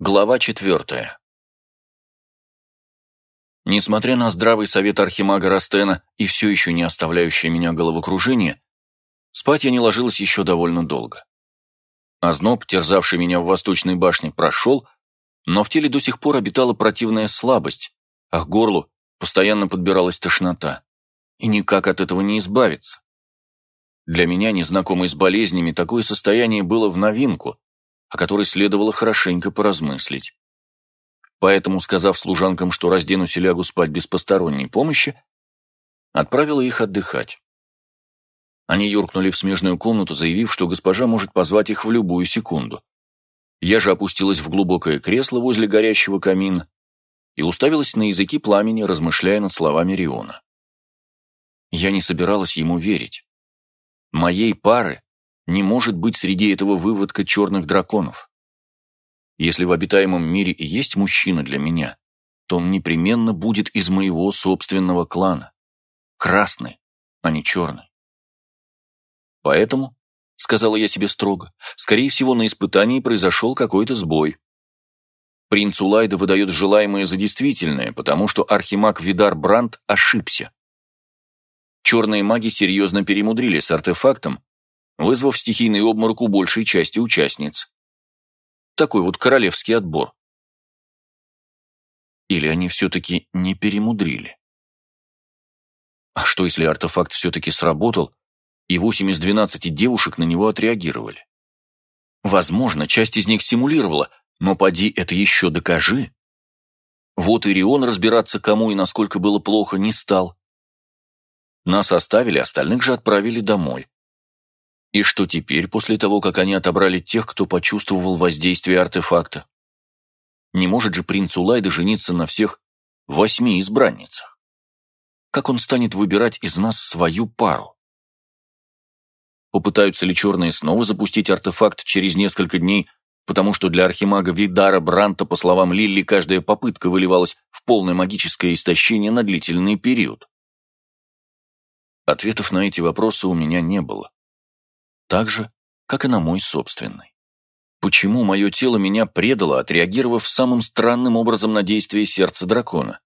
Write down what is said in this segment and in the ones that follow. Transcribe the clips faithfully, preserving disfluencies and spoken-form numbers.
Глава четвертая. Несмотря на здравый совет архимага Растена и все еще не оставляющее меня головокружение, спать я не ложилась еще довольно долго. Озноб, терзавший меня в восточной башне, прошел, но в теле до сих пор обитала противная слабость, а к горлу постоянно подбиралась тошнота, и никак от этого не избавиться. Для меня, незнакомой с болезнями, такое состояние было в новинку, о которой следовало хорошенько поразмыслить. Поэтому, сказав служанкам, что разденусь и лягу спать без посторонней помощи, отправила их отдыхать. Они юркнули в смежную комнату, заявив, что госпожа может позвать их в любую секунду. Я же опустилась в глубокое кресло возле горящего камина и уставилась на языки пламени, размышляя над словами Риона. Я не собиралась ему верить. Моей пары не может быть среди этого выводка черных драконов. Если в обитаемом мире и есть мужчина для меня, то он непременно будет из моего собственного клана. Красный, а не черный. Поэтому, сказала я себе строго, скорее всего, на испытании произошел какой-то сбой. Принц Улайда выдает желаемое за действительное, потому что архимаг Видар Бранд ошибся. Черные маги серьезно перемудрили с артефактом, вызвав стихийный обморок у большей части участниц. Такой вот королевский отбор. Или они все-таки не перемудрили? А что, если артефакт все-таки сработал, и восемь из двенадцати девушек на него отреагировали? Возможно, часть из них симулировала, но поди это еще докажи. Вот и Рион разбираться, кому и насколько было плохо, не стал. Нас оставили, остальных же отправили домой. И что теперь, после того, как они отобрали тех, кто почувствовал воздействие артефакта? Не может же принц Улайда жениться на всех восьми избранницах? Как он станет выбирать из нас свою пару? Попытаются ли черные снова запустить артефакт через несколько дней, потому что для архимага Видара Бранта, по словам Лилли, каждая попытка выливалась в полное магическое истощение на длительный период? Ответов на эти вопросы у меня не было. Так же, как и на мой собственный. Почему мое тело меня предало, отреагировав самым странным образом на действие сердца дракона?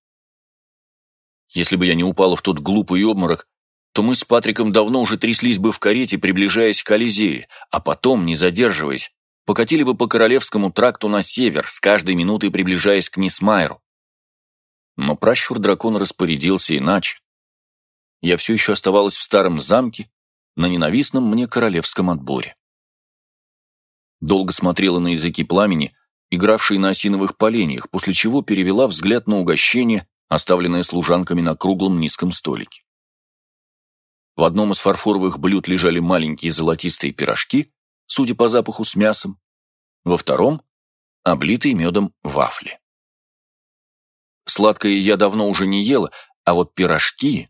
Если бы я не упала в тот глупый обморок, то мы с Патриком давно уже тряслись бы в карете, приближаясь к Колизее, а потом, не задерживаясь, покатили бы по Королевскому тракту на север, с каждой минутой приближаясь к Нисмайру. Но пращур дракона распорядился иначе. Я все еще оставалась в старом замке, на ненавистном мне королевском отборе. Долго смотрела на языки пламени, игравшие на осиновых поленьях, после чего перевела взгляд на угощение, оставленное служанками на круглом низком столике. В одном из фарфоровых блюд лежали маленькие золотистые пирожки, судя по запаху, с мясом, во втором — облитые медом вафли. Сладкое я давно уже не ела, а вот пирожки...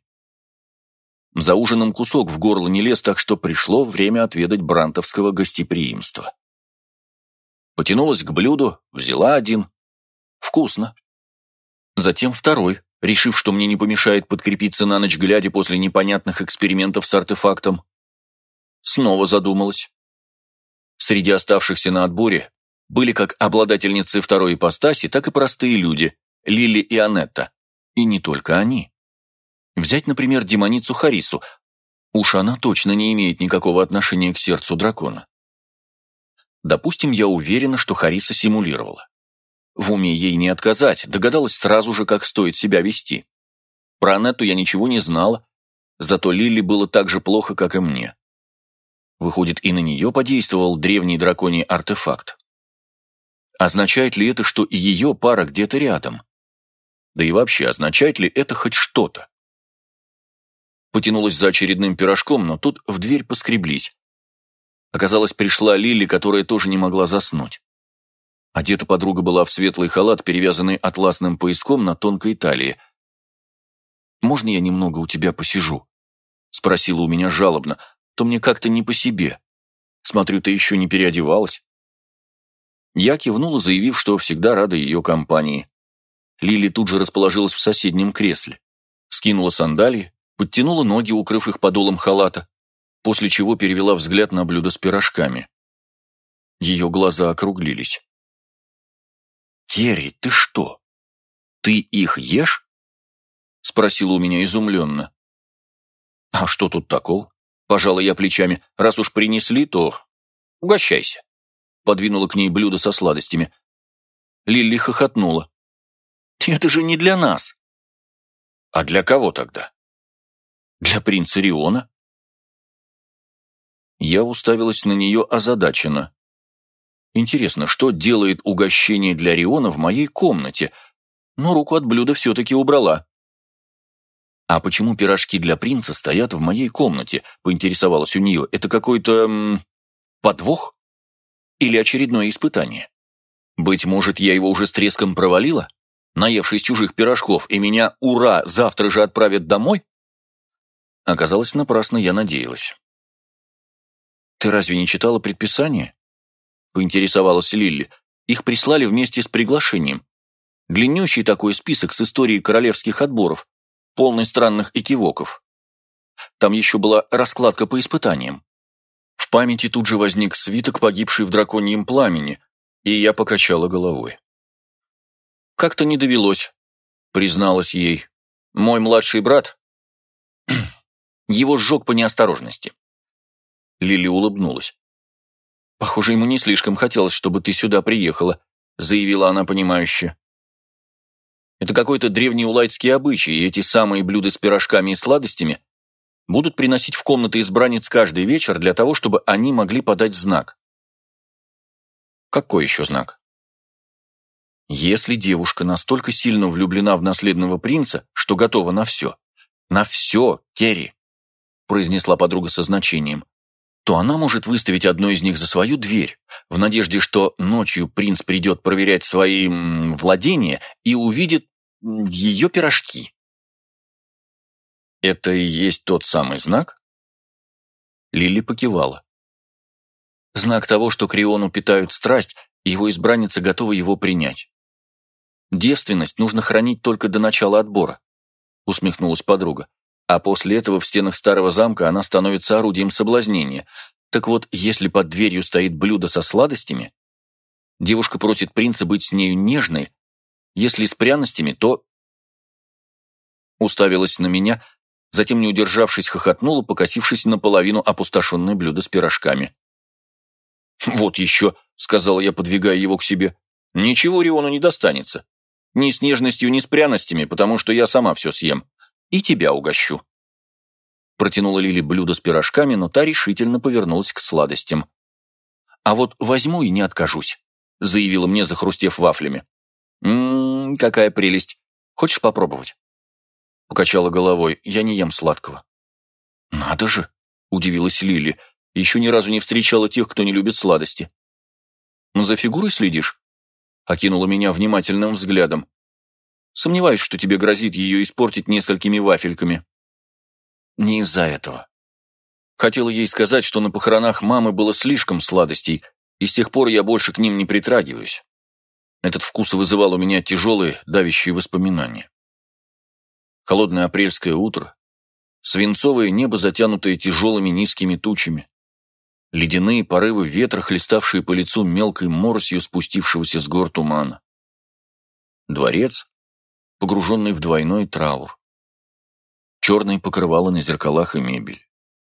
За ужином кусок в горло не лез, так что пришло время отведать брантовского гостеприимства. Потянулась к блюду, взяла один. Вкусно. Затем второй, решив, что мне не помешает подкрепиться на ночь глядя после непонятных экспериментов с артефактом. Снова задумалась. Среди оставшихся на отборе были как обладательницы второй ипостаси, так и простые люди, Лили и Анетта. И не только они. Взять, например, демоницу Харису. Уж она точно не имеет никакого отношения к сердцу дракона. Допустим, я уверена, что Хариса симулировала. В уме ей не отказать, догадалась сразу же, как стоит себя вести. Про Анетту я ничего не знала, зато Лили было так же плохо, как и мне. Выходит, и на нее подействовал древний драконий артефакт. Означает ли это, что и ее пара где-то рядом? Да и вообще, означает ли это хоть что-то? Потянулась за очередным пирожком, но тут в дверь поскреблись. Оказалось, пришла Лили, которая тоже не могла заснуть. Одета подруга была в светлый халат, перевязанный атласным пояском на тонкой талии. «Можно я немного у тебя посижу?» — спросила у меня жалобно. «То мне как-то не по себе. Смотрю, ты еще не переодевалась». Я кивнула, заявив, что всегда рада ее компании. Лили тут же расположилась в соседнем кресле. Скинула сандалии, подтянула ноги, укрыв их подолом халата, после чего перевела взгляд на блюдо с пирожками. Ее глаза округлились. «Керри, ты что? Ты их ешь?» — спросила у меня изумленно. «А что тут такого?» — пожала я плечами. «Раз уж принесли, то угощайся». Подвинула к ней блюдо со сладостями. Лилли хохотнула. «Это же не для нас!» «А для кого тогда?» «Для принца Риона». Я уставилась на нее озадаченно. Интересно, что делает угощение для Риона в моей комнате? Но руку от блюда все-таки убрала. «А почему пирожки для принца стоят в моей комнате?» — поинтересовалась у нее. «Это какой-то... М, подвох? Или очередное испытание? Быть может, я его уже с треском провалила, наевшись чужих пирожков, и меня, ура, завтра же отправят домой?» Оказалось, напрасно я надеялась. «Ты разве не читала предписание?» — поинтересовалась Лилли. «Их прислали вместе с приглашением. Длиннющий такой список с историей королевских отборов, полный странных экивоков. Там еще была раскладка по испытаниям. В памяти тут же возник свиток, погибший в драконьем пламени, и я покачала головой. «Как-то не довелось», — призналась ей. «Мой младший брат, его сжег по неосторожности». Лили улыбнулась. «Похоже, ему не слишком хотелось, чтобы ты сюда приехала», — заявила она понимающе. «Это какой-то древний улайтский обычай, и эти самые блюда с пирожками и сладостями будут приносить в комнаты избранниц каждый вечер для того, чтобы они могли подать знак». «Какой еще знак?» «Если девушка настолько сильно влюблена в наследного принца, что готова на все, на все, Керри», — произнесла подруга со значением, то она может выставить одно из них за свою дверь, в надежде, что ночью принц придет проверять свои м, владения и увидит м, ее пирожки. «Это и есть тот самый знак?» Лили покивала. «Знак того, что к Риону питают страсть, и его избранница готова его принять. Девственность нужно хранить только до начала отбора», — усмехнулась подруга. «А после этого в стенах старого замка она становится орудием соблазнения. Так вот, если под дверью стоит блюдо со сладостями, девушка просит принца быть с нею нежной, если с пряностями, то...» Уставилась на меня, затем, не удержавшись, хохотнула, покосившись наполовину опустошенное блюдо с пирожками. «Вот еще», — сказала я, подвигая его к себе, — «ничего Риону не достанется. Ни с нежностью, ни с пряностями, потому что я сама все съем. И тебя угощу». Протянула Лили блюдо с пирожками, но та решительно повернулась к сладостям. «А вот возьму и не откажусь», — заявила мне, захрустев вафлями. «Ммм, какая прелесть. Хочешь попробовать?» Покачала головой. «Я не ем сладкого». «Надо же», — удивилась Лили. «Еще ни разу не встречала тех, кто не любит сладости». «За фигурой следишь?» — окинула меня внимательным взглядом. «Сомневаюсь, что тебе грозит ее испортить несколькими вафельками». «Не из-за этого. Хотела ей сказать, что на похоронах мамы было слишком сладостей, и с тех пор я больше к ним не притрагиваюсь. Этот вкус вызывал у меня тяжелые, давящие воспоминания. Холодное апрельское утро, свинцовое небо, затянутое тяжелыми низкими тучами, ледяные порывы ветра, хлеставшие по лицу мелкой моросью спустившегося с гор тумана. Дворец, погруженный в двойной траур. Черные покрывала на зеркалах и мебель.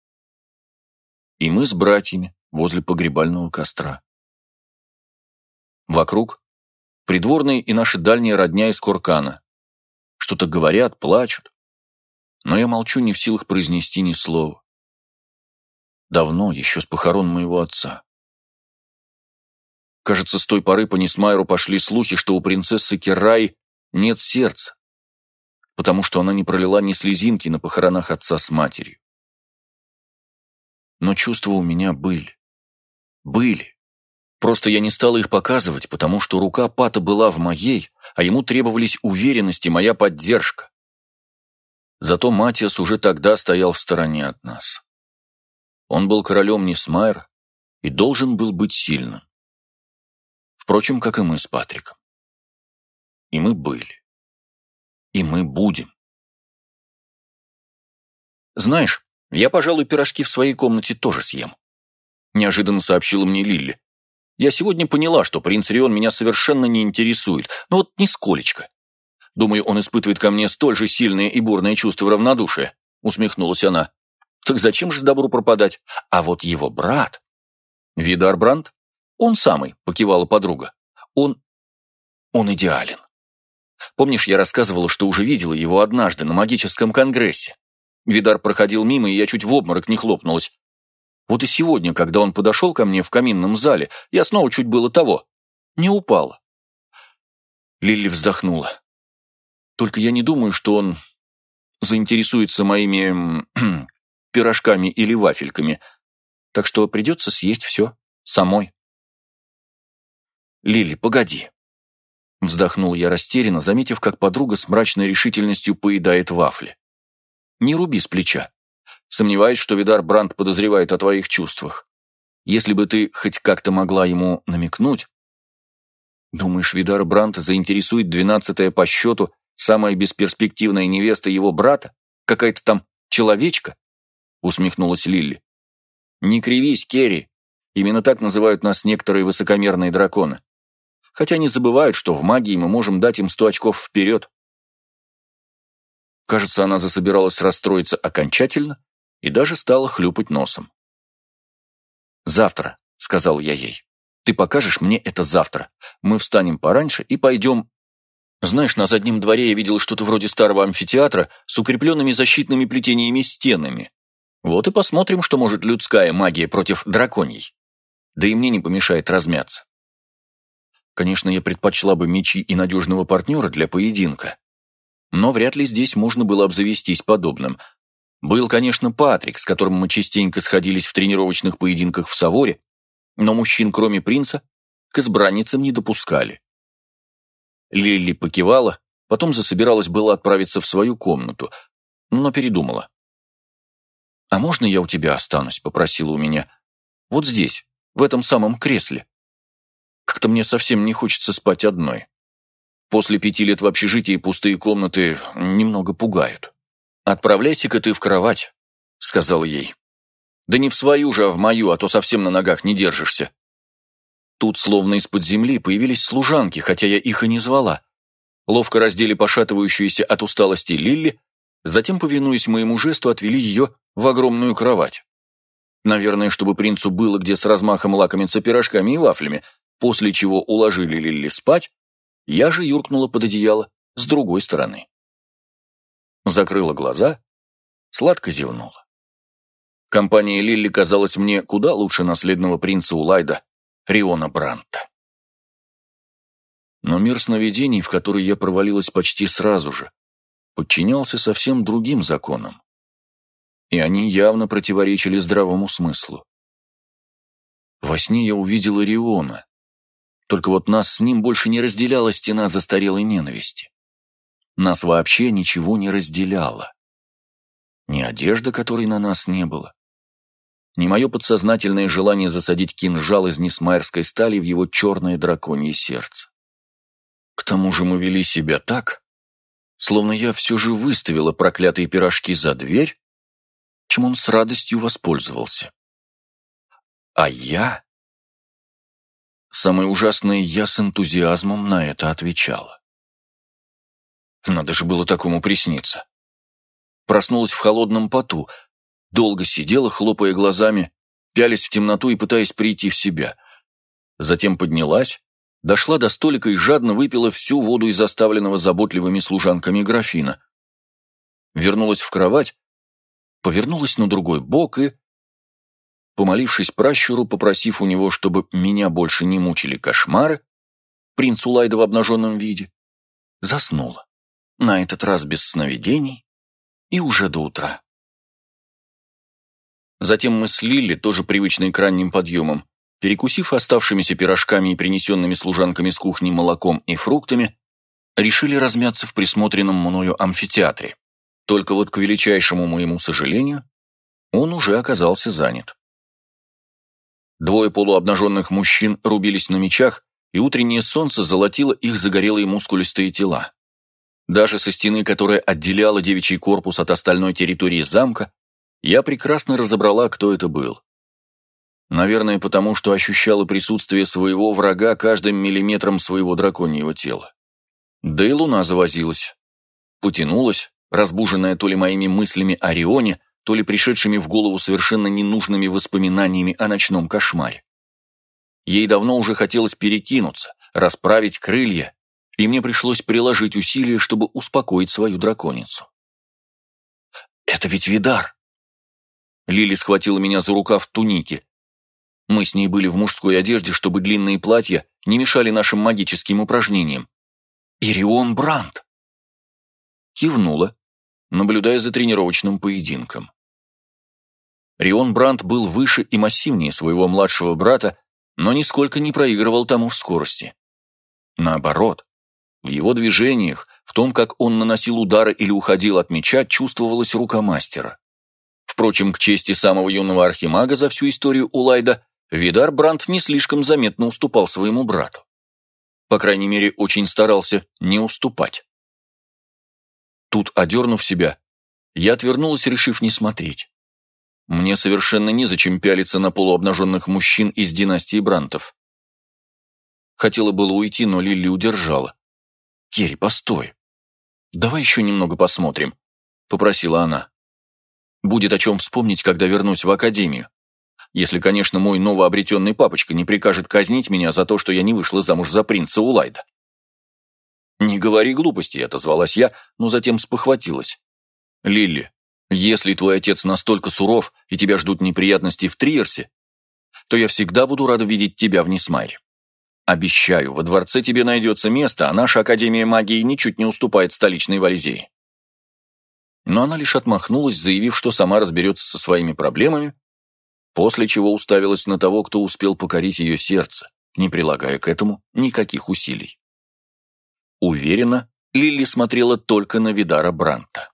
И мы с братьями возле погребального костра. Вокруг придворные и наши дальние родня из Коркана. Что-то говорят, плачут. Но я молчу, не в силах произнести ни слова. Давно, еще с похорон моего отца. Кажется, с той поры по Несмайру пошли слухи, что у принцессы Керраи нет сердца, потому что она не пролила ни слезинки на похоронах отца с матерью. Но чувства у меня были. Были. Просто я не стала их показывать, потому что рука Пата была в моей, а ему требовались уверенность и моя поддержка. Зато Матиас уже тогда стоял в стороне от нас. Он был королем Несмайра и должен был быть сильным. Впрочем, как и мы с Патриком. И мы были. И мы будем. «Знаешь, я, пожалуй, пирожки в своей комнате тоже съем», — неожиданно сообщила мне Лилли. Я сегодня поняла, что принц Рион меня совершенно не интересует, но вот нисколечко. Думаю, он испытывает ко мне столь же сильные и бурные чувства равнодушия», — усмехнулась она. «Так зачем же добру пропадать? А вот его брат...» «Видар Брандт? Он самый», — покивала подруга. «Он... он идеален. Помнишь, я рассказывала, что уже видела его однажды на магическом конгрессе? Видар проходил мимо, и я чуть в обморок не хлопнулась. Вот и сегодня, когда он подошел ко мне в каминном зале, я снова чуть было того. Не упала». Лилли вздохнула. «Только я не думаю, что он заинтересуется моими пирожками или вафельками, так что придется съесть все самой». «Лилли, погоди», — вздохнул я растерянно, заметив, как подруга с мрачной решительностью поедает вафли. «Не руби с плеча. Сомневаюсь, что Видар Брандт подозревает о твоих чувствах. Если бы ты хоть как-то могла ему намекнуть...» «Думаешь, Видар Брандт заинтересует двенадцатая по счету самая бесперспективная невеста его брата? Какая-то там человечка?» — усмехнулась Лилли. «Не кривись, Керри. Именно так называют нас некоторые высокомерные драконы. Хотя не забывают, что в магии мы можем дать им сто очков вперед». Кажется, она засобиралась расстроиться окончательно и даже стала хлюпать носом. «Завтра», — сказал я ей. «Ты покажешь мне это завтра. Мы встанем пораньше и пойдем...» Знаешь, на заднем дворе я видел что-то вроде старого амфитеатра с укрепленными защитными плетениями стенами. Вот и посмотрим, что может людская магия против драконьей. Да и мне не помешает размяться. Конечно, я предпочла бы мечи и надежного партнера для поединка. Но вряд ли здесь можно было обзавестись подобным. Был, конечно, Патрик, с которым мы частенько сходились в тренировочных поединках в Саворе, но мужчин, кроме принца, к избранницам не допускали. Лилли покивала, потом засобиралась было отправиться в свою комнату, но передумала. «А можно я у тебя останусь?» — попросила у меня. «Вот здесь, в этом самом кресле. Как-то мне совсем не хочется спать одной. После пяти лет в общежитии пустые комнаты немного пугают». «Отправляйся-ка ты в кровать», — сказал ей. «Да не в свою же, а в мою, а то совсем на ногах не держишься». Тут, словно из-под земли, появились служанки, хотя я их и не звала. Ловко раздели пошатывающуюся от усталости Лилли, затем, повинуясь моему жесту, отвели ее в огромную кровать. Наверное, чтобы принцу было где с размахом лакомиться пирожками и вафлями, после чего уложили Лилли спать, я же юркнула под одеяло с другой стороны. Закрыла глаза, сладко зевнула. Компания Лилли казалась мне куда лучше наследного принца Улайда, Риона Брандта. Но мир сновидений, в который я провалилась почти сразу же, подчинялся совсем другим законам. И они явно противоречили здравому смыслу. Во сне я увидела Риона, только вот нас с ним больше не разделяла стена застарелой ненависти. Нас вообще ничего не разделяло. Ни одежда, которой на нас не было, ни мое подсознательное желание засадить кинжал из несмайерской стали в его черное драконье сердце. К тому же мы вели себя так, словно я все же выставила проклятые пирожки за дверь, чем он с радостью воспользовался. А я... Самое ужасное, я с энтузиазмом на это отвечала. Надо же было такому присниться. Проснулась в холодном поту, долго сидела, хлопая глазами, пялясь в темноту и пытаясь прийти в себя. Затем поднялась, дошла до столика и жадно выпила всю воду из оставленного заботливыми служанками графина. Вернулась в кровать, повернулась на другой бок и, помолившись пращуру, попросив у него, чтобы меня больше не мучили кошмары, принц Улайда в обнаженном виде, заснула. На этот раз без сновидений и уже до утра. Затем мы с Лилли, тоже привычной к ранним подъемам, перекусив оставшимися пирожками и принесенными служанками с кухни молоком и фруктами, решили размяться в присмотренном мною амфитеатре. Только вот, к величайшему моему сожалению, он уже оказался занят. Двое полуобнаженных мужчин рубились на мечах, и утреннее солнце золотило их загорелые мускулистые тела. Даже со стены, которая отделяла девичий корпус от остальной территории замка, я прекрасно разобрала, кто это был. Наверное, потому что ощущала присутствие своего врага каждым миллиметром своего драконьего тела. Да и луна завозилась. Потянулась, разбуженная то ли моими мыслями о Рионе, то ли пришедшими в голову совершенно ненужными воспоминаниями о ночном кошмаре. Ей давно уже хотелось перекинуться, расправить крылья, и мне пришлось приложить усилия, чтобы успокоить свою драконицу. «Это ведь Видар!» Лили схватила меня за рукав туники. Мы с ней были в мужской одежде, чтобы длинные платья не мешали нашим магическим упражнениям. «Ирион Бранд!» Кивнула, наблюдая за тренировочным поединком. Рион Бранд был выше и массивнее своего младшего брата, но нисколько не проигрывал тому в скорости. Наоборот, в его движениях, в том, как он наносил удары или уходил от меча, чувствовалась рука мастера. Впрочем, к чести самого юного архимага за всю историю Улайда, Видар Бранд не слишком заметно уступал своему брату. По крайней мере, очень старался не уступать. Тут, одернув себя, я отвернулась, решив не смотреть. Мне совершенно незачем пялиться на полуобнаженных мужчин из династии Брантов. Хотела было уйти, но Лилли удержала. «Керри, постой. Давай еще немного посмотрим», — попросила она. «Будет о чем вспомнить, когда вернусь в академию. Если, конечно, мой новообретенный папочка не прикажет казнить меня за то, что я не вышла замуж за принца Улайда». «Не говори глупостей», — отозвалась я, но затем спохватилась. «Лилли, если твой отец настолько суров и тебя ждут неприятности в Триерсе, то я всегда буду рада видеть тебя в Несмайре. Обещаю, во дворце тебе найдется место, а наша Академия магии ничуть не уступает столичной Валезии». Но она лишь отмахнулась, заявив, что сама разберется со своими проблемами, после чего уставилась на того, кто успел покорить ее сердце, не прилагая к этому никаких усилий. Уверена, Лилли смотрела только на Видара Бранта.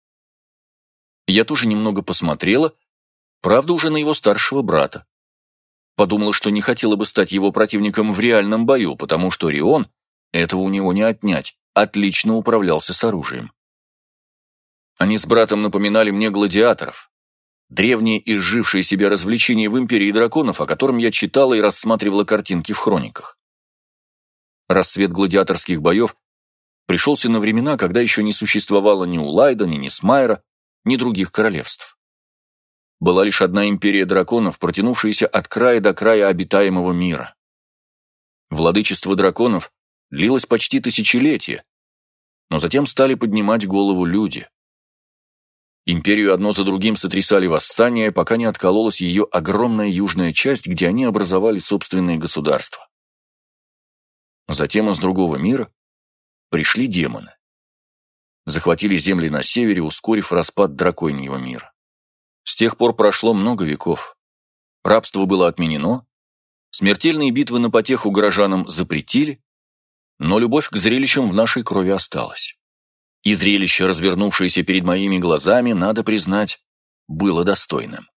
Я тоже немного посмотрела, правда, уже на его старшего брата. Подумала, что не хотела бы стать его противником в реальном бою, потому что Рион, этого у него не отнять, отлично управлялся с оружием. Они с братом напоминали мне гладиаторов, древние изжившие себе развлечения в империи драконов, о котором я читала и рассматривала картинки в хрониках. Расцвет гладиаторских боев пришелся на времена, когда еще не существовало ни Улайда, ни Несмайра, ни других королевств. Была лишь одна империя драконов, протянувшаяся от края до края обитаемого мира. Владычество драконов длилось почти тысячелетие, но затем стали поднимать голову люди. Империю одно за другим сотрясали восстания, пока не откололась ее огромная южная часть, где они образовали собственные государства. Затем из другого мира пришли демоны. Захватили земли на севере, ускорив распад драконьего мира. С тех пор прошло много веков. Рабство было отменено, смертельные битвы на потеху горожанам запретили, но любовь к зрелищам в нашей крови осталась. И зрелище, развернувшееся перед моими глазами, надо признать, было достойным.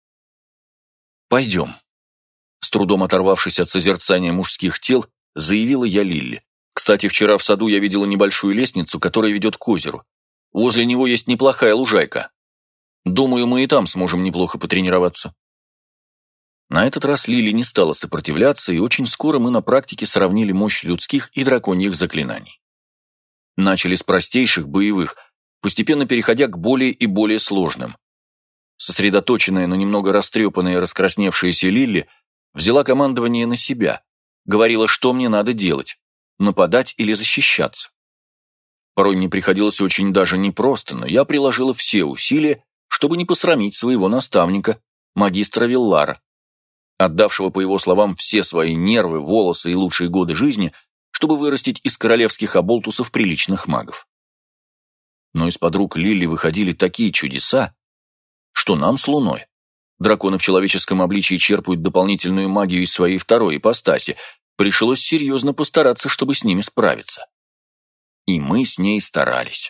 «Пойдем», — с трудом оторвавшись от созерцания мужских тел, заявила я Лилли. «Кстати, вчера в саду я видела небольшую лестницу, которая ведет к озеру. Возле него есть неплохая лужайка. Думаю, мы и там сможем неплохо потренироваться». На этот раз Лили не стала сопротивляться, и очень скоро мы на практике сравнили мощь людских и драконьих заклинаний. Начали с простейших, боевых, постепенно переходя к более и более сложным. Сосредоточенная, но немного растрепанная и раскрасневшаяся Лилли взяла командование на себя, говорила, что мне надо делать, нападать или защищаться. Порой мне приходилось очень даже непросто, но я приложила все усилия, чтобы не посрамить своего наставника, магистра Виллара, отдавшего, по его словам, все свои нервы, волосы и лучшие годы жизни, чтобы вырастить из королевских оболтусов приличных магов. Но из-под рук Лили выходили такие чудеса, что нам с Луной. Драконы в человеческом обличии черпают дополнительную магию из своей второй ипостаси. Пришлось серьезно постараться, чтобы с ними справиться. И мы с ней старались.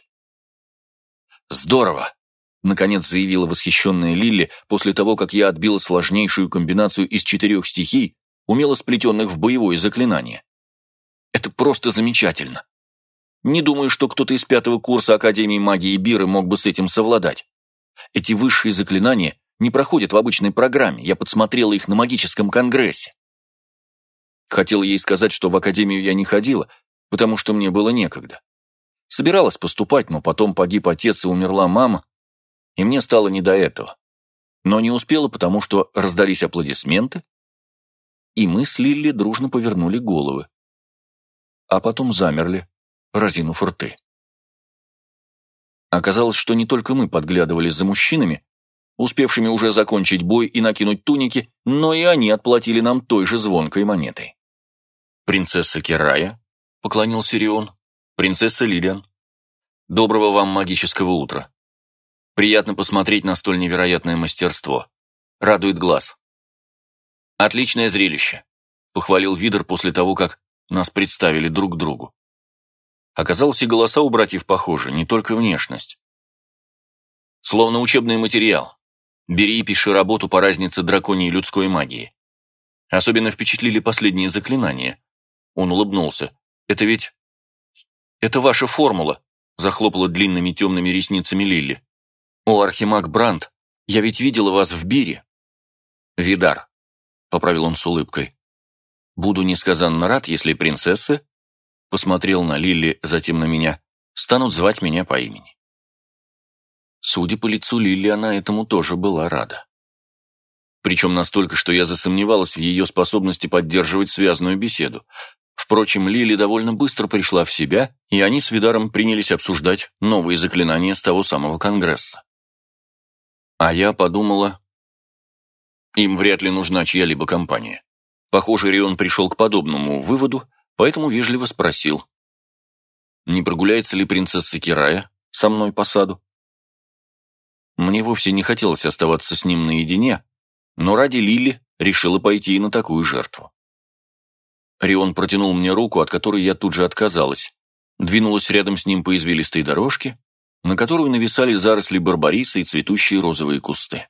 «Здорово!» — наконец заявила восхищенная Лилли после того, как я отбила сложнейшую комбинацию из четырех стихий, умело сплетенных в боевое заклинание. «Это просто замечательно. Не думаю, что кто-то из пятого курса Академии магии Биры мог бы с этим совладать. Эти высшие заклинания не проходят в обычной программе, я подсмотрела их на магическом конгрессе. Хотела ей сказать, что в академию я не ходила, потому что мне было некогда. Собиралась поступать, но потом погиб отец и умерла мама, и мне стало не до этого. Но не успела, потому что раздались аплодисменты, и мы с Лилли дружно повернули головы. А потом замерли, разинув рты. Оказалось, что не только мы подглядывали за мужчинами, успевшими уже закончить бой и накинуть туники, но и они отплатили нам той же звонкой монетой. «Принцесса Кирая», — поклонился Рион, — «принцесса Лилиан. Доброго вам магического утра. Приятно посмотреть на столь невероятное мастерство. Радует глаз». «Отличное зрелище», — похвалил Видер после того, как нас представили друг другу. Оказалось, и голоса у братьев похожи, не только внешность. Словно учебный материал. Бери и пиши работу по разнице драконьей и людской магии. Особенно впечатлили последние заклинания. Он улыбнулся. «Это ведь... это ваша формула», — захлопала длинными темными ресницами Лилли. «О, архимаг Бранд, я ведь видела вас в Бире». «Видар», — поправил он с улыбкой. «Буду несказанно рад, если принцессы», — посмотрел на Лилли, затем на меня, — «станут звать меня по имени». Судя по лицу Лилли, она этому тоже была рада. Причем настолько, что я засомневалась в ее способности поддерживать связную беседу. Впрочем, Лилли довольно быстро пришла в себя, и они с Видаром принялись обсуждать новые заклинания с того самого конгресса. А я подумала, им вряд ли нужна чья-либо компания. Похоже, Рион пришел к подобному выводу, поэтому вежливо спросил, не прогуляется ли принцесса Кирая со мной по саду. Мне вовсе не хотелось оставаться с ним наедине, но ради Лилли решила пойти и на такую жертву. Рион протянул мне руку, от которой я тут же отказалась, двинулась рядом с ним по извилистой дорожке, на которую нависали заросли барбариса и цветущие розовые кусты.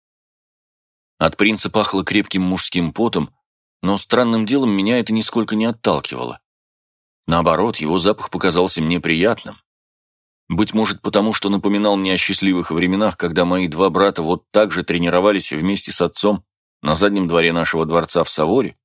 От принца пахло крепким мужским потом, но странным делом меня это нисколько не отталкивало. Наоборот, его запах показался мне приятным. Быть может, потому что напоминал мне о счастливых временах, когда мои два брата вот так же тренировались вместе с отцом на заднем дворе нашего дворца в Саворе.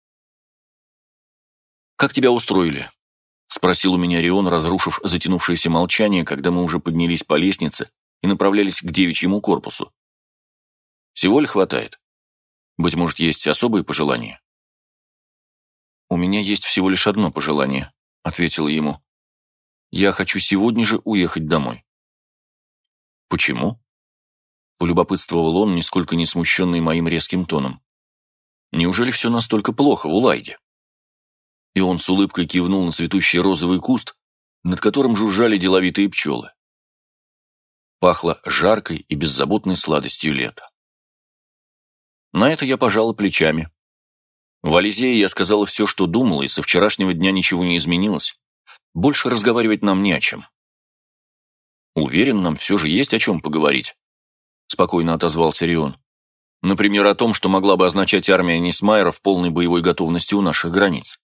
«Как тебя устроили?» — спросил у меня Рион, разрушив затянувшееся молчание, когда мы уже поднялись по лестнице и направлялись к девичьему корпусу. «Всего ли хватает? Быть может, есть особые пожелания?» «У меня есть всего лишь одно пожелание», — ответила ему. «Я хочу сегодня же уехать домой». «Почему?» — полюбопытствовал он, нисколько не смущенный моим резким тоном. «Неужели все настолько плохо в Улайде?» И он с улыбкой кивнул на цветущий розовый куст, над которым жужжали деловитые пчелы. Пахло жаркой и беззаботной сладостью лета. На это я пожала плечами. В Ализее я сказала все, что думала, и со вчерашнего дня ничего не изменилось. Больше разговаривать нам не о чем. «Уверен, нам все же есть о чем поговорить», — спокойно отозвался Рион. «Например, о том, что могла бы означать армия Нисмайера в полной боевой готовности у наших границ».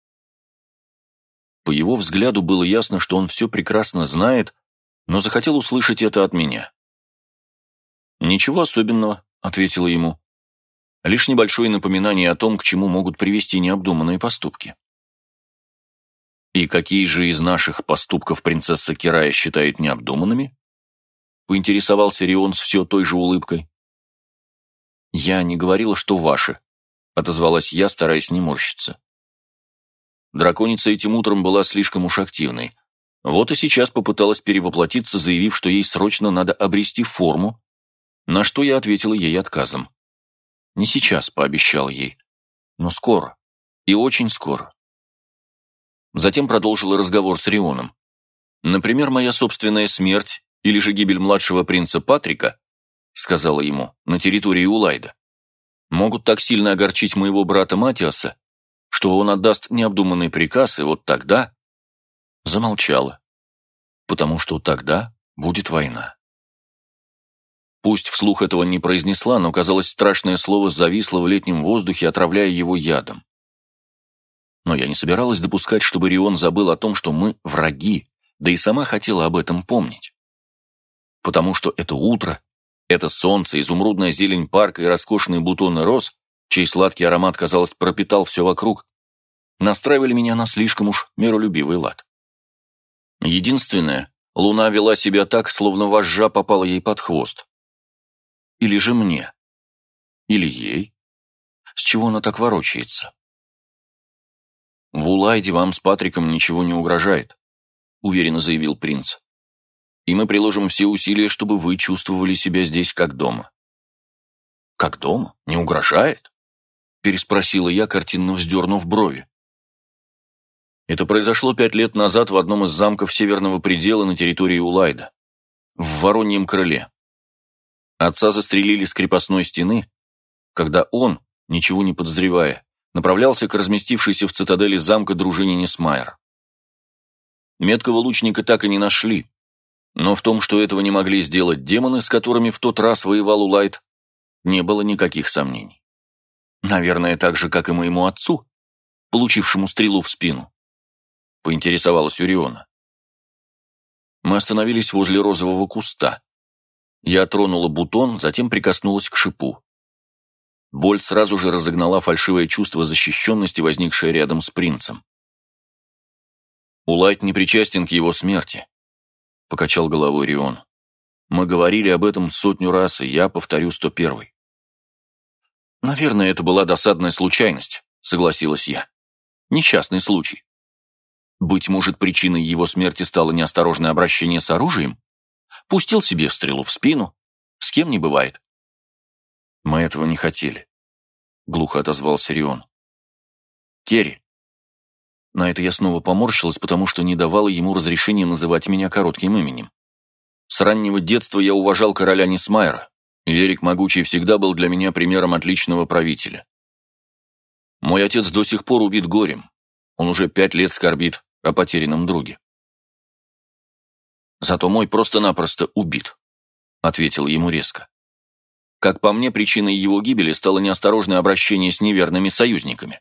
По его взгляду было ясно, что он все прекрасно знает, но захотел услышать это от меня. «Ничего особенного», — ответила ему. «Лишь небольшое напоминание о том, к чему могут привести необдуманные поступки». «И какие же из наших поступков принцесса Кирая считает необдуманными?» — поинтересовался Рион с все той же улыбкой. «Я не говорила, что ваши», — отозвалась я, стараясь не морщиться. Драконица этим утром была слишком уж активной. Вот и сейчас попыталась перевоплотиться, заявив, что ей срочно надо обрести форму, на что я ответила ей отказом. «Не сейчас», — пообещал ей, — «но скоро, и очень скоро». Затем продолжила разговор с Рионом. «Например, моя собственная смерть или же гибель младшего принца Патрика, — сказала ему, — на территории Улайда, могут так сильно огорчить моего брата Матиаса, что он отдаст необдуманный приказ, и вот тогда...» Замолчала, потому что тогда будет война. Пусть вслух этого не произнесла, но, казалось, страшное слово зависло в летнем воздухе, отравляя его ядом. Но я не собиралась допускать, чтобы Рион забыл о том, что мы враги, да и сама хотела об этом помнить. Потому что это утро, Это солнце, изумрудная зелень парка и роскошные бутоны роз, чей сладкий аромат, казалось, пропитал все вокруг, настраивали меня на слишком уж миролюбивый лад. Единственное, луна вела себя так, словно вожжа попала ей под хвост. Или же мне. Или ей. С чего она так ворочается? «В Улайде вам с Патриком ничего не угрожает», — уверенно заявил принц. «И мы приложим все усилия, чтобы вы чувствовали себя здесь как дома». «Как дома? Не угрожает?» — переспросила я, картинно вздернув брови. Это произошло пять лет назад в одном из замков Северного предела на территории Улайда, в Вороньем крыле. Отца застрелили с крепостной стены, когда он, ничего не подозревая, направлялся к разместившейся в цитадели замка дружине Несмайер. Меткого лучника так и не нашли, но в том, что этого не могли сделать демоны, с которыми в тот раз воевал Улайд, не было никаких сомнений. Наверное, так же, как и моему отцу, получившему стрелу в спину, поинтересовалась Уриона. Мы остановились возле розового куста. Я тронула бутон, затем прикоснулась к шипу. Боль сразу же разогнала фальшивое чувство защищенности, возникшее рядом с принцем. «Улайд не причастен к его смерти», — покачал головой Рион. «Мы говорили об этом сотню раз, и я повторю сто первый». «Наверное, это была досадная случайность», — согласилась я. «Несчастный случай. Быть может, причиной его смерти стало неосторожное обращение с оружием? Пустил себе стрелу в спину. С кем не бывает». «Мы этого не хотели», — глухо отозвался Рион. «Керри». На это я снова поморщилась, потому что не давала ему разрешения называть меня коротким именем. С раннего детства я уважал короля Несмайера, и Эрик Могучий всегда был для меня примером отличного правителя. Мой отец до сих пор убит горем. Он уже пять лет скорбит о потерянном друге. «Зато мой просто-напросто убит», — ответил ему резко. Как по мне, причиной его гибели стало неосторожное обращение с неверными союзниками.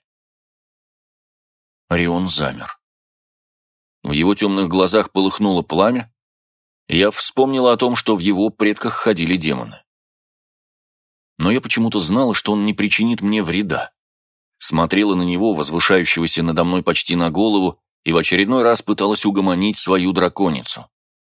Рион замер. В его темных глазах полыхнуло пламя, и я вспомнила о том, что в его предках ходили демоны. Но я почему-то знала, что он не причинит мне вреда. Смотрела на него, возвышающегося надо мной почти на голову, и в очередной раз пыталась угомонить свою драконицу.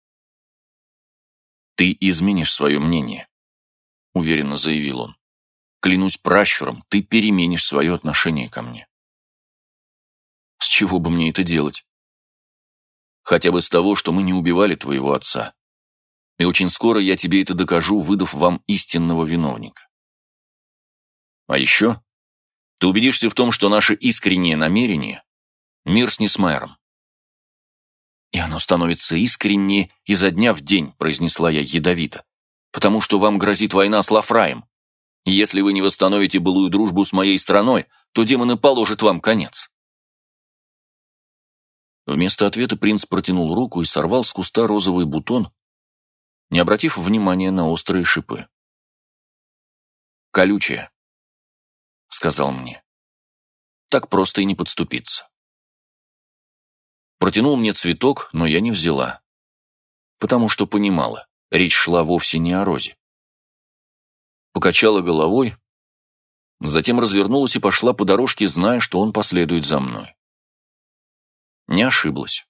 «Ты изменишь свое мнение», — уверенно заявил он. «Клянусь пращуром, ты переменишь свое отношение ко мне». «С чего бы мне это делать?» «Хотя бы с того, что мы не убивали твоего отца. И очень скоро я тебе это докажу, выдав вам истинного виновника. А еще ты убедишься в том, что наше искреннее намерение — мир с Несмайером». «И оно становится искреннее изо дня в день», — произнесла я ядовито, «потому что вам грозит война с Лафраем. И если вы не восстановите былую дружбу с моей страной, то демоны положат вам конец». Вместо ответа принц протянул руку и сорвал с куста розовый бутон, не обратив внимания на острые шипы. «Колючее», — сказал мне. «Так просто и не подступиться». Протянул мне цветок, но я не взяла, потому что понимала, речь шла вовсе не о розе. Покачала головой, затем развернулась и пошла по дорожке, зная, что он последует за мной. Не ошиблась.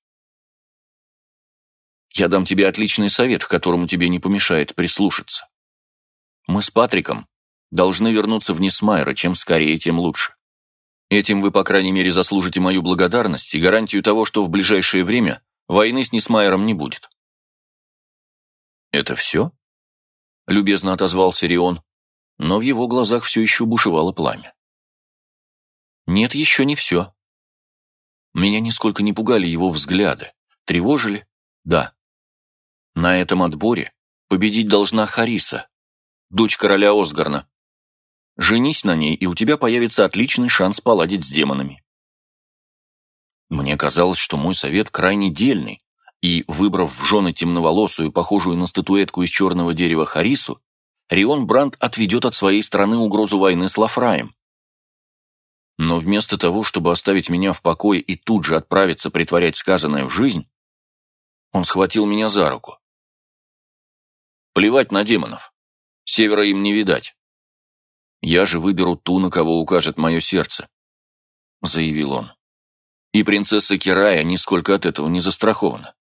«Я дам тебе отличный совет, к которому тебе не помешает прислушаться. Мы с Патриком должны вернуться в Несмайер, чем скорее, тем лучше. Этим вы, по крайней мере, заслужите мою благодарность и гарантию того, что в ближайшее время войны с Несмайером не будет». «Это все?» — любезно отозвался Рион, но в его глазах все еще бушевало пламя. «Нет, еще не все». Меня нисколько не пугали его взгляды. Тревожили? Да. На этом отборе победить должна Хариса, дочь короля Осгарна. Женись на ней, и у тебя появится отличный шанс поладить с демонами. Мне казалось, что мой совет крайне дельный, и, выбрав в жены темноволосую, похожую на статуэтку из черного дерева Харису, Рион Бранд отведет от своей страны угрозу войны с Лафраем. Но вместо того, чтобы оставить меня в покое и тут же отправиться притворять сказанное в жизнь, он схватил меня за руку. «Плевать на демонов. Севера им не видать. Я же выберу ту, на кого укажет мое сердце», — заявил он. «И принцесса Кирая нисколько от этого не застрахована».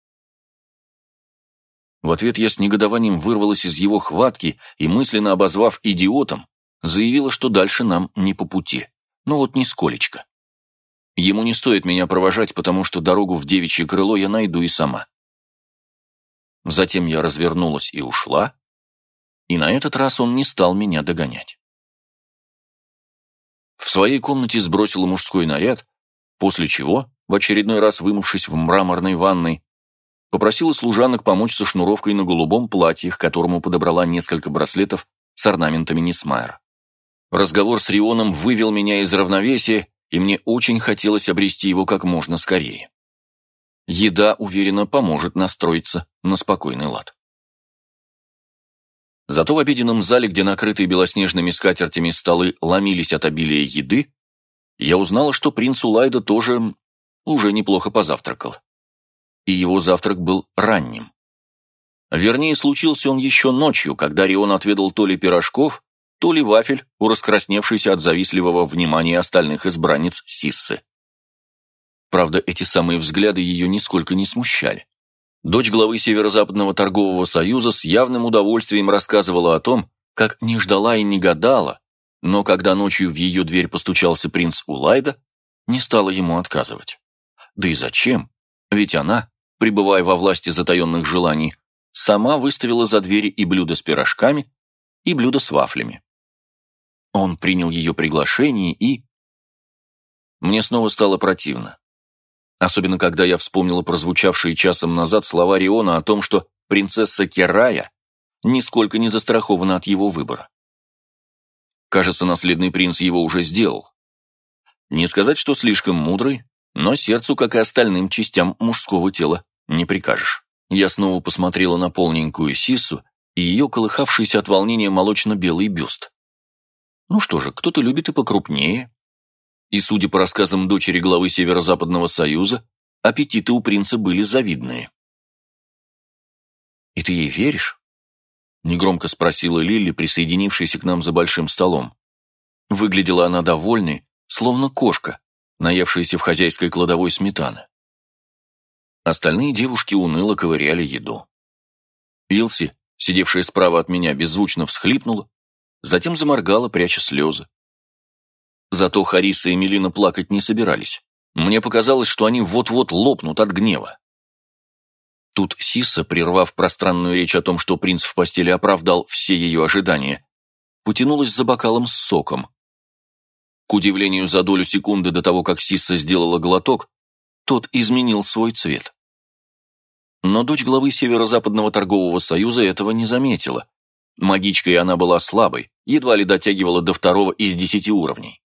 В ответ я с негодованием вырвалась из его хватки и, мысленно обозвав идиотом, заявила, что дальше нам не по пути. Ну вот нисколечко. Ему не стоит меня провожать, потому что дорогу в девичье крыло я найду и сама. Затем я развернулась и ушла, и на этот раз он не стал меня догонять. В своей комнате сбросила мужской наряд, после чего, в очередной раз вымывшись в мраморной ванной, попросила служанок помочь со шнуровкой на голубом платье, к которому подобрала несколько браслетов с орнаментами Нисмайер. Разговор с Рионом вывел меня из равновесия, и мне очень хотелось обрести его как можно скорее. Еда, уверенно, поможет настроиться на спокойный лад. Зато в обеденном зале, где накрытые белоснежными скатертями столы ломились от обилия еды, я узнала, что принц Улайда тоже уже неплохо позавтракал. И его завтрак был ранним. Вернее, случился он еще ночью, когда Рион отведал то ли пирожков, то ли вафель у раскрасневшейся от завистливого внимания остальных избранниц Сиссы. Правда, эти самые взгляды ее нисколько не смущали. Дочь главы Северо-Западного торгового союза с явным удовольствием рассказывала о том, как не ждала и не гадала, но когда ночью в ее дверь постучался принц Улайда, не стала ему отказывать. Да и зачем? Ведь она, пребывая во власти затаенных желаний, сама выставила за двери и блюдо с пирожками, и блюдо с вафлями. Он принял ее приглашение и... Мне снова стало противно. Особенно, когда я вспомнила прозвучавшие часом назад слова Риона о том, что принцесса Кирая нисколько не застрахована от его выбора. Кажется, наследный принц его уже сделал. Не сказать, что слишком мудрый, но сердцу, как и остальным частям мужского тела, не прикажешь. Я снова посмотрела на полненькую Сиссу и ее колыхавшийся от волнения молочно-белый бюст. Ну что же, кто-то любит и покрупнее. И, судя по рассказам дочери главы Северо-Западного союза, аппетиты у принца были завидные. «И ты ей веришь?» — негромко спросила Лилли, присоединившаяся к нам за большим столом. Выглядела она довольной, словно кошка, наевшаяся в хозяйской кладовой сметаны. Остальные девушки уныло ковыряли еду. Илси, сидевшая справа от меня, беззвучно всхлипнула, затем заморгала, пряча слезы. Зато Хариса и Мелина плакать не собирались. Мне показалось, что они вот-вот лопнут от гнева. Тут Сисса, прервав пространную речь о том, что принц в постели оправдал все ее ожидания, потянулась за бокалом с соком. К удивлению, за долю секунды до того, как Сисса сделала глоток, тот изменил свой цвет. Но дочь главы Северо-Западного торгового союза этого не заметила. Магичкой она была слабой, едва ли дотягивала до второго из десяти уровней.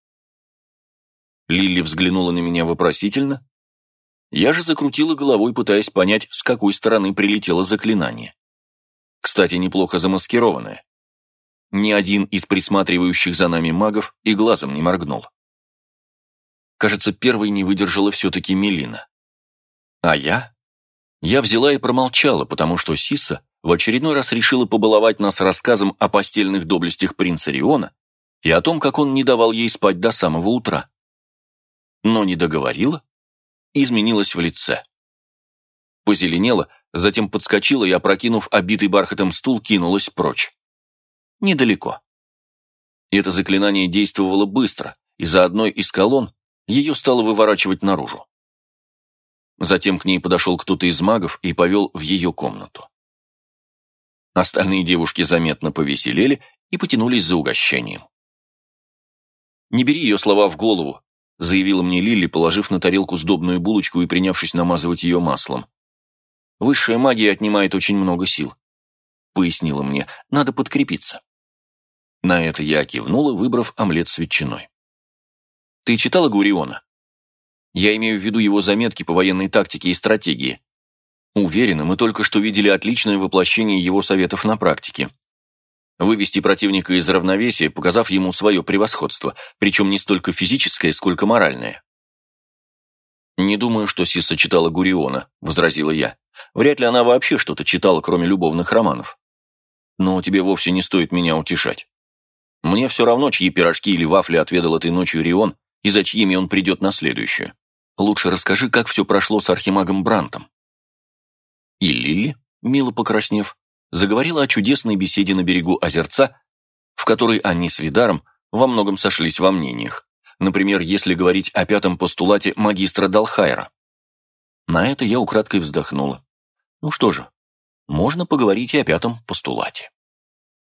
Лилли взглянула на меня вопросительно. Я же закрутила головой, пытаясь понять, с какой стороны прилетело заклинание. Кстати, неплохо замаскированное. Ни один из присматривающих за нами магов и глазом не моргнул. Кажется, первой не выдержала все-таки Мелина. А я? Я взяла и промолчала, потому что Сисса в очередной раз решила побаловать нас рассказом о постельных доблестях принца Риона и о том, как он не давал ей спать до самого утра. Но не договорила, изменилась в лице. Позеленела, затем подскочила и, опрокинув обитый бархатом стул, кинулась прочь. Недалеко. Это заклинание действовало быстро, и за одной из колонн ее стало выворачивать наружу. Затем к ней подошел кто-то из магов и повел в ее комнату. Остальные девушки заметно повеселели и потянулись за угощением. «Не бери ее слова в голову», — заявила мне Лилли, положив на тарелку сдобную булочку и принявшись намазывать ее маслом. «Высшая магия отнимает очень много сил», — пояснила мне, — «надо подкрепиться». На это я кивнула, выбрав омлет с ветчиной. «Ты читала Гуриона? Я имею в виду его заметки по военной тактике и стратегии. Уверена, мы только что видели отличное воплощение его советов на практике. Вывести противника из равновесия, показав ему свое превосходство, причем не столько физическое, сколько моральное». «Не думаю, что Сисса читала Гуриона», — возразила я. «Вряд ли она вообще что-то читала, кроме любовных романов». Но тебе вовсе не стоит меня утешать. Мне все равно, чьи пирожки или вафли отведал этой ночью Рион, и за чьими он придет на следующую. Лучше расскажи, как все прошло с архимагом Брантом». И Лили, мило покраснев, заговорила о чудесной беседе на берегу озерца, в которой они с Видаром во многом сошлись во мнениях. Например, если говорить о пятом постулате магистра Далхайра. На это я украдкой вздохнула. Ну что же, можно поговорить и о пятом постулате.